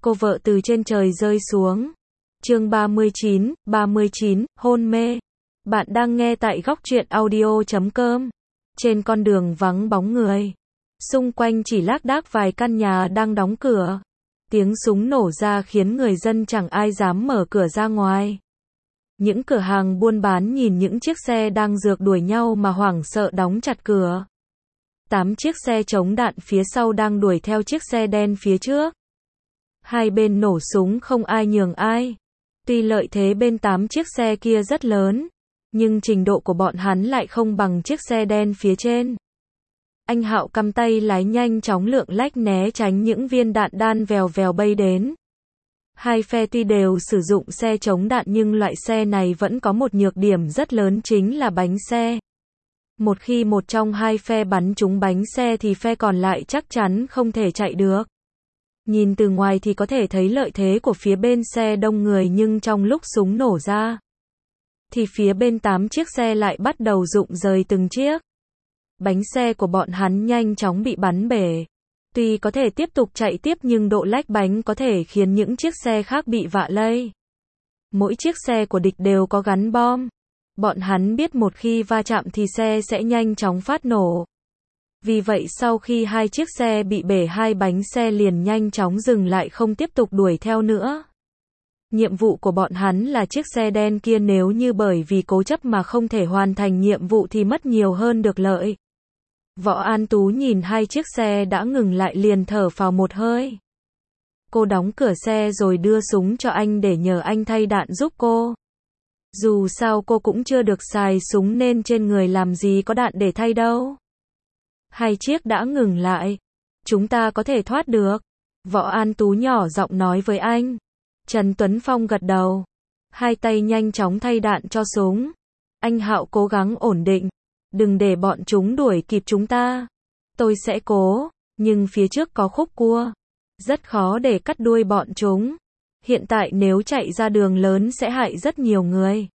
cô vợ từ trên trời rơi xuống. Chương 39, hôn mê. Bạn đang nghe tại góc truyện audio.com. Trên con đường vắng bóng người. Xung quanh chỉ lác đác vài căn nhà đang đóng cửa. Tiếng súng nổ ra khiến người dân chẳng ai dám mở cửa ra ngoài. Những cửa hàng buôn bán nhìn những chiếc xe đang rượt đuổi nhau mà hoảng sợ đóng chặt cửa. 8 chiếc xe chống đạn phía sau đang đuổi theo chiếc xe đen phía trước. Hai bên nổ súng không ai nhường ai. Tuy lợi thế bên 8 chiếc xe kia rất lớn, nhưng trình độ của bọn hắn lại không bằng chiếc xe đen phía trên. Anh Hạo cắm tay lái nhanh chóng lượn lách né tránh những viên đạn đan vèo vèo bay đến. Hai phe tuy đều sử dụng xe chống đạn nhưng loại xe này vẫn có một nhược điểm rất lớn chính là bánh xe. Một khi một trong hai phe bắn trúng bánh xe thì phe còn lại chắc chắn không thể chạy được. Nhìn từ ngoài thì có thể thấy lợi thế của phía bên xe đông người nhưng trong lúc súng nổ ra, thì phía bên 8 chiếc xe lại bắt đầu rụng rời từng chiếc. Bánh xe của bọn hắn nhanh chóng bị bắn bể. Tuy có thể tiếp tục chạy tiếp nhưng độ lách bánh có thể khiến những chiếc xe khác bị vạ lây. Mỗi chiếc xe của địch đều có gắn bom. Bọn hắn biết một khi va chạm thì xe sẽ nhanh chóng phát nổ. Vì vậy sau khi hai chiếc xe bị bể hai bánh xe liền nhanh chóng dừng lại không tiếp tục đuổi theo nữa. Nhiệm vụ của bọn hắn là chiếc xe đen kia nếu như bởi vì cố chấp mà không thể hoàn thành nhiệm vụ thì mất nhiều hơn được lợi. Võ An Tú nhìn hai chiếc xe đã ngừng lại liền thở phào một hơi. Cô đóng cửa xe rồi đưa súng cho anh để nhờ anh thay đạn giúp cô. Dù sao cô cũng chưa được xài súng nên trên người làm gì có đạn để thay đâu. Hai chiếc đã ngừng lại. Chúng ta có thể thoát được. Võ An Tú nhỏ giọng nói với anh. Trần Tuấn Phong gật đầu. Hai tay nhanh chóng thay đạn cho súng. Anh Hạo cố gắng ổn định. Đừng để bọn chúng đuổi kịp chúng ta. Tôi sẽ cố, nhưng phía trước có khúc cua. Rất khó để cắt đuôi bọn chúng. Hiện tại nếu chạy ra đường lớn sẽ hại rất nhiều người.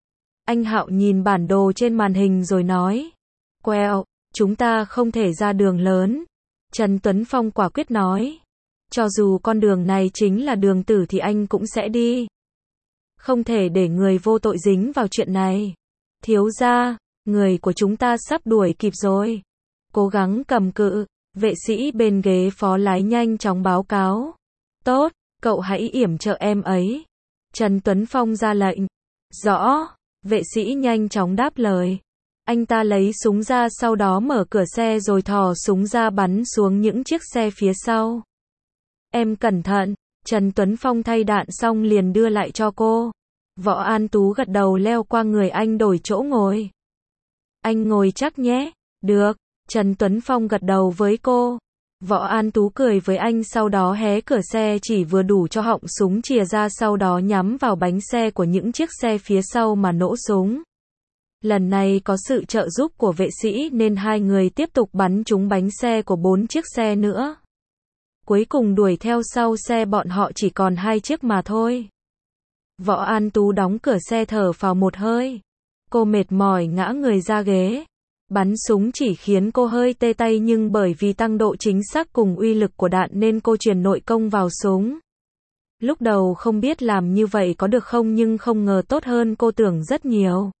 Anh Hạo nhìn bản đồ trên màn hình rồi nói. Quẹo, chúng ta không thể ra đường lớn. Trần Tuấn Phong quả quyết nói. Cho dù con đường này chính là đường tử thì anh cũng sẽ đi. Không thể để người vô tội dính vào chuyện này. Thiếu gia, người của chúng ta sắp đuổi kịp rồi. Cố gắng cầm cự. Vệ sĩ bên ghế phó lái nhanh chóng báo cáo. Tốt, cậu hãy yểm trợ em ấy. Trần Tuấn Phong ra lệnh. Rõ. Vệ sĩ nhanh chóng đáp lời. Anh ta lấy súng ra sau đó mở cửa xe rồi thò súng ra bắn xuống những chiếc xe phía sau. Em cẩn thận. Trần Tuấn Phong thay đạn xong liền đưa lại cho cô. Võ An Tú gật đầu leo qua người anh đổi chỗ ngồi. Anh ngồi chắc nhé. Được. Trần Tuấn Phong gật đầu với cô. Võ An Tú cười với anh sau đó hé cửa xe chỉ vừa đủ cho họng súng chìa ra sau đó nhắm vào bánh xe của những chiếc xe phía sau mà nổ súng. Lần này có sự trợ giúp của vệ sĩ nên hai người tiếp tục bắn trúng bánh xe của 4 chiếc xe nữa. Cuối cùng đuổi theo sau xe bọn họ chỉ còn 2 chiếc mà thôi. Võ An Tú đóng cửa xe thở phào một hơi. Cô mệt mỏi ngã người ra ghế. Bắn súng chỉ khiến cô hơi tê tay nhưng bởi vì tăng độ chính xác cùng uy lực của đạn nên cô truyền nội công vào súng. Lúc đầu không biết làm như vậy có được không nhưng không ngờ tốt hơn cô tưởng rất nhiều.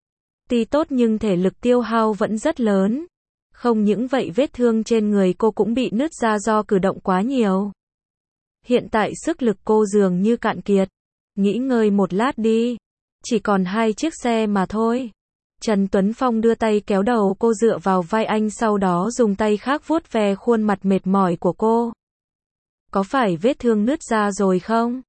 Tuy tốt nhưng thể lực tiêu hao vẫn rất lớn. Không những vậy vết thương trên người cô cũng bị nứt ra do cử động quá nhiều. Hiện tại sức lực cô dường như cạn kiệt. Nghỉ ngơi một lát đi. Chỉ còn 2 chiếc xe mà thôi. Trần Tuấn Phong đưa tay kéo đầu cô dựa vào vai anh sau đó dùng tay khác vuốt ve khuôn mặt mệt mỏi của cô. Có phải vết thương nứt ra rồi không?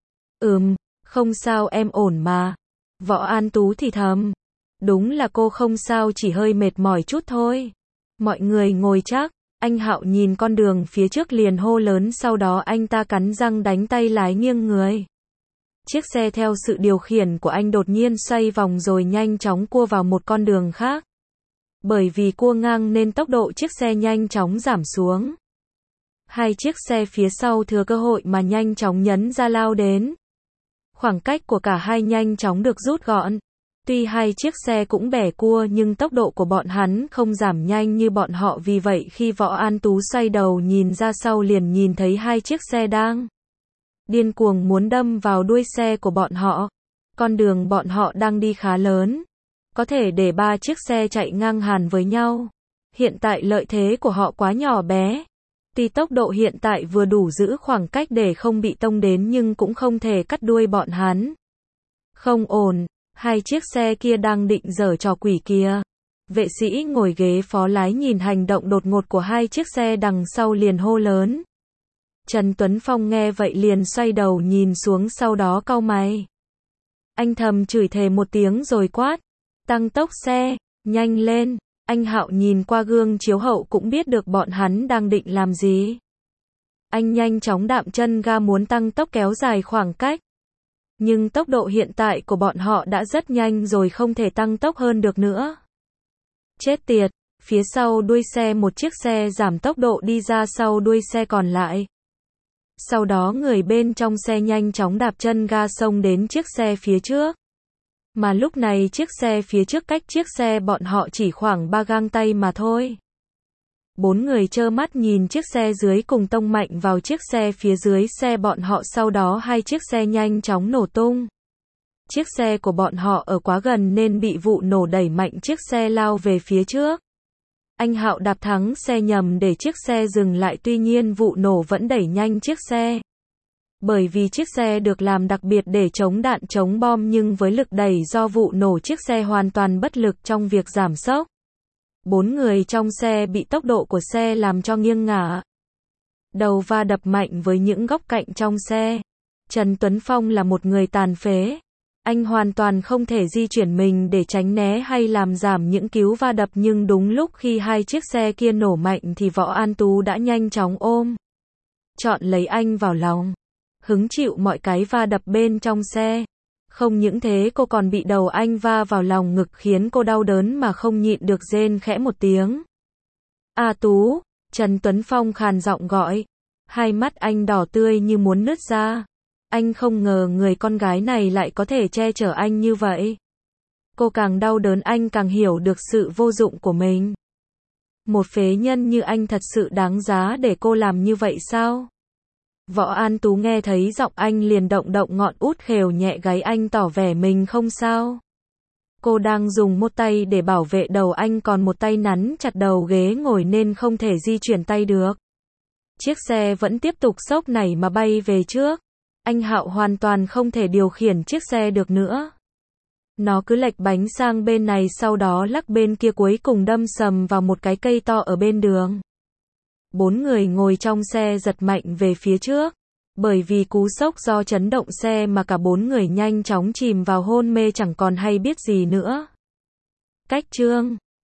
Không sao em ổn mà. Võ An Tú thì thầm. Đúng là cô không sao chỉ hơi mệt mỏi chút thôi. Mọi người ngồi chắc. Anh Hạo nhìn con đường phía trước liền hô lớn sau đó anh ta cắn răng đánh tay lái nghiêng người. Chiếc xe theo sự điều khiển của anh đột nhiên xoay vòng rồi nhanh chóng cua vào một con đường khác. Bởi vì cua ngang nên tốc độ chiếc xe nhanh chóng giảm xuống. Hai chiếc xe phía sau thừa cơ hội mà nhanh chóng nhấn ra lao đến. Khoảng cách của cả hai nhanh chóng được rút gọn. Tuy hai chiếc xe cũng bẻ cua nhưng tốc độ của bọn hắn không giảm nhanh như bọn họ vì vậy khi Võ An Tú xoay đầu nhìn ra sau liền nhìn thấy hai chiếc xe đang điên cuồng muốn đâm vào đuôi xe của bọn họ. Con đường bọn họ đang đi khá lớn, có thể để 3 chiếc xe chạy ngang hàng với nhau. Hiện tại lợi thế của họ quá nhỏ bé. Tuy tốc độ hiện tại vừa đủ giữ khoảng cách để không bị tông đến nhưng cũng không thể cắt đuôi bọn hắn. Không ổn, 2 chiếc xe kia đang định giở trò quỷ kia. Vệ sĩ ngồi ghế phó lái nhìn hành động đột ngột của 2 chiếc xe đằng sau liền hô lớn. Trần Tuấn Phong nghe vậy liền xoay đầu nhìn xuống, sau đó cau mày. Anh thầm chửi thề một tiếng rồi quát. Tăng tốc xe, nhanh lên. Anh Hạo nhìn qua gương chiếu hậu cũng biết được bọn hắn đang định làm gì. Anh nhanh chóng đạp chân ga muốn tăng tốc kéo dài khoảng cách. Nhưng tốc độ hiện tại của bọn họ đã rất nhanh rồi, không thể tăng tốc hơn được nữa. Chết tiệt, phía sau đuôi xe một chiếc xe giảm tốc độ đi ra sau đuôi xe còn lại. Sau đó người bên trong xe nhanh chóng đạp chân ga xông đến chiếc xe phía trước. Mà lúc này chiếc xe phía trước cách chiếc xe bọn họ chỉ khoảng 3 gang tay mà thôi. 4 người trơ mắt nhìn chiếc xe dưới cùng tông mạnh vào chiếc xe phía dưới xe bọn họ, sau đó 2 chiếc xe nhanh chóng nổ tung. Chiếc xe của bọn họ ở quá gần nên bị vụ nổ đẩy mạnh chiếc xe lao về phía trước. Anh Hạo đạp thắng xe nhằm để chiếc xe dừng lại, tuy nhiên vụ nổ vẫn đẩy nhanh chiếc xe. Bởi vì chiếc xe được làm đặc biệt để chống đạn chống bom, nhưng với lực đẩy do vụ nổ chiếc xe hoàn toàn bất lực trong việc giảm xốc. 4 người trong xe bị tốc độ của xe làm cho nghiêng ngả. Đầu va đập mạnh với những góc cạnh trong xe. Trần Tuấn Phong là một người tàn phế. Anh hoàn toàn không thể di chuyển mình để tránh né hay làm giảm những cú va đập, nhưng đúng lúc khi 2 chiếc xe kia nổ mạnh thì Võ An Tú đã nhanh chóng ôm trọn lấy anh vào lòng, hứng chịu mọi cái va đập bên trong xe. Không những thế, cô còn bị đầu anh va vào lòng ngực khiến cô đau đớn mà không nhịn được rên khẽ một tiếng. A Tú, Trần Tuấn Phong khàn giọng gọi. Hai mắt anh đỏ tươi như muốn nứt ra. Anh không ngờ người con gái này lại có thể che chở anh như vậy. Cô càng đau đớn, anh càng hiểu được sự vô dụng của mình. Một phế nhân như anh thật sự đáng giá để cô làm như vậy sao? Võ An Tú nghe thấy giọng anh liền động ngọn út khều nhẹ gáy anh, tỏ vẻ mình không sao. Cô đang dùng một tay để bảo vệ đầu anh, còn một tay nắn chặt đầu ghế ngồi nên không thể di chuyển tay được. Chiếc xe vẫn tiếp tục xốc nảy mà bay về trước. Anh Hạo hoàn toàn không thể điều khiển chiếc xe được nữa. Nó cứ lệch bánh sang bên này sau đó lắc bên kia, cuối cùng đâm sầm vào một cái cây to ở bên đường. 4 người ngồi trong xe giật mạnh về phía trước. Bởi vì cú sốc do chấn động xe mà cả 4 người nhanh chóng chìm vào hôn mê, chẳng còn hay biết gì nữa. Cách chương